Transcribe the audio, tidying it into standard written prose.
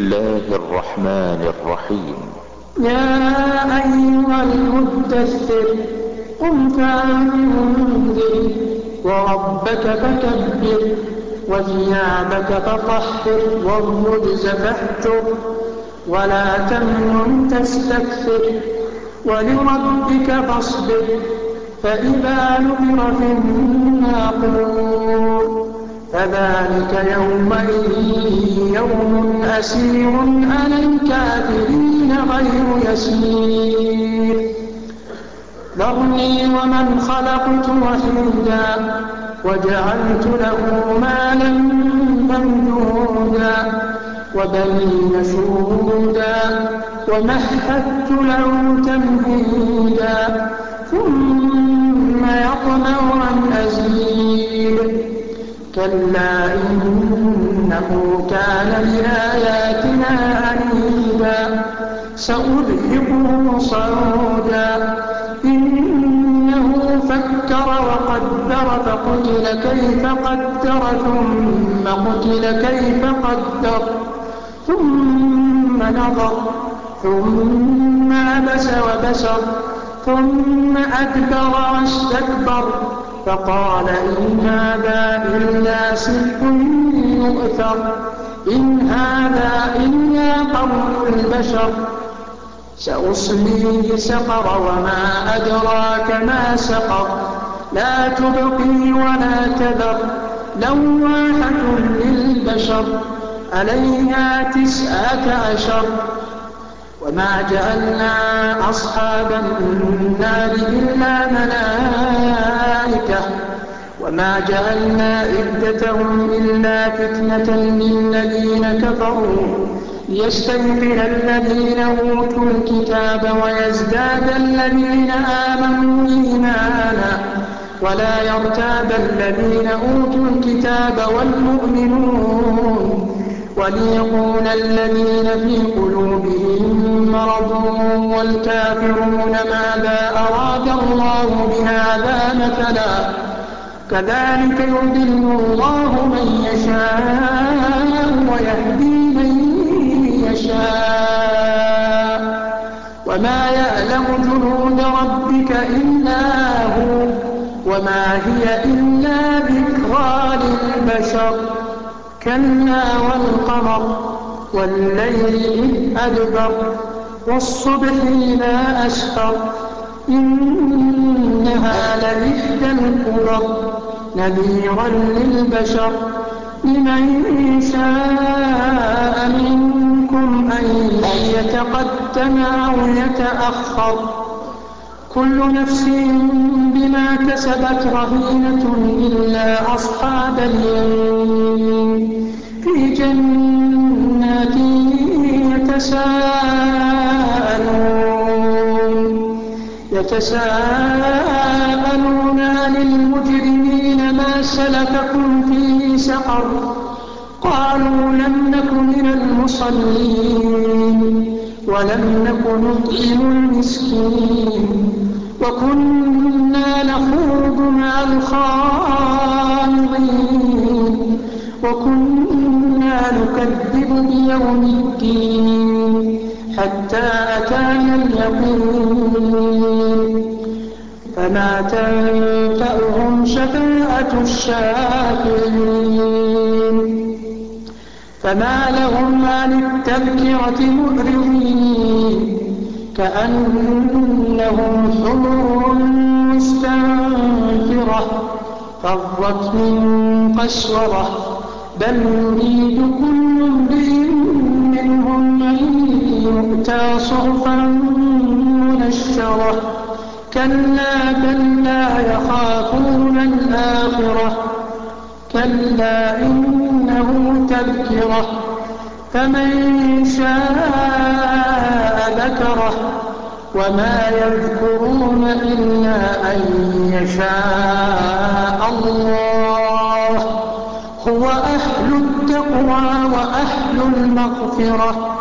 الله الرحمن الرحيم. يا أيها المدثر قم فأنذر وربك فكبر وثيابك فطهر والرجز فاهجر ولا تمنن تستكثر ولربك فاصبر فإذا نقر في الناقور فذلك يومئذ يوم أسير على الكافرين غير يسير. ذرني ومن خلقت وحيدا وجعلت له مالا ممدودا وبنين شهودا ومهدت له تمهيدا ثم يطمع أن أزيد كلا إنه كان لآياتنا عنيدا سأرهقه صعودا إنه فكر وقدر فقتل كيف قدر ثم قتل كيف قدر ثم نظر ثم عبس وبسر ثم أدبر واستكبر فقال إن هذا إلا سحر يؤثر إن هذا إلا قول البشر سأصليه سقر وما أدراك ما سقر لا تبقي ولا تذر لواحة للبشر عليها 19 وما جعلنا أصحاب النار إلا ملائكة وما جعلنا عدتهم إلا فتنة للذين كفروا ليستيقن الذين أوتوا الكتاب ويزداد الذين آمنوا إيمانا ولا يرتاب الذين أوتوا الكتاب والمؤمنون وليقول الذين في قلوبهم مرض والكافرون ماذا أراد الله بهذا مثلا كذلك يضل الله من يشاء ويهدي من يشاء وما يعلم جنود ربك إلا هو وما هي إلا ذكرى للبشر كلا والقمر والليل إذ أدبر والصبح إذا أسفر إنها لإحدى الكبر نذيرا للبشر لمن شاء منكم أن يتقدم أو يتأخر كل نفس بما كسبت رهينة إلا أصحاب اليمين في جنات يتساءلون عن المجرمين ما سلككم في سقر قالوا لم نك من المصلين ولم نك نطعم المسكين وكنا نخوض مع الخائضين وكنا نكذب بيوم الدين حتى أتانا اليقين فما تنفعهم شفاعة الشافعين فما لهم عن التذكرة معرضين كأنهم حمر مستنفرة فرت من قسورة بل يريد كل امرئ منهم أن يؤتى صحفا منشرة كلا بل لا يخافون الآخرة كلا إنه تذكرة فمن شاء ذكره وما يذكرون إلا أن يشاء الله هو أهل التقوى وأهل المغفرة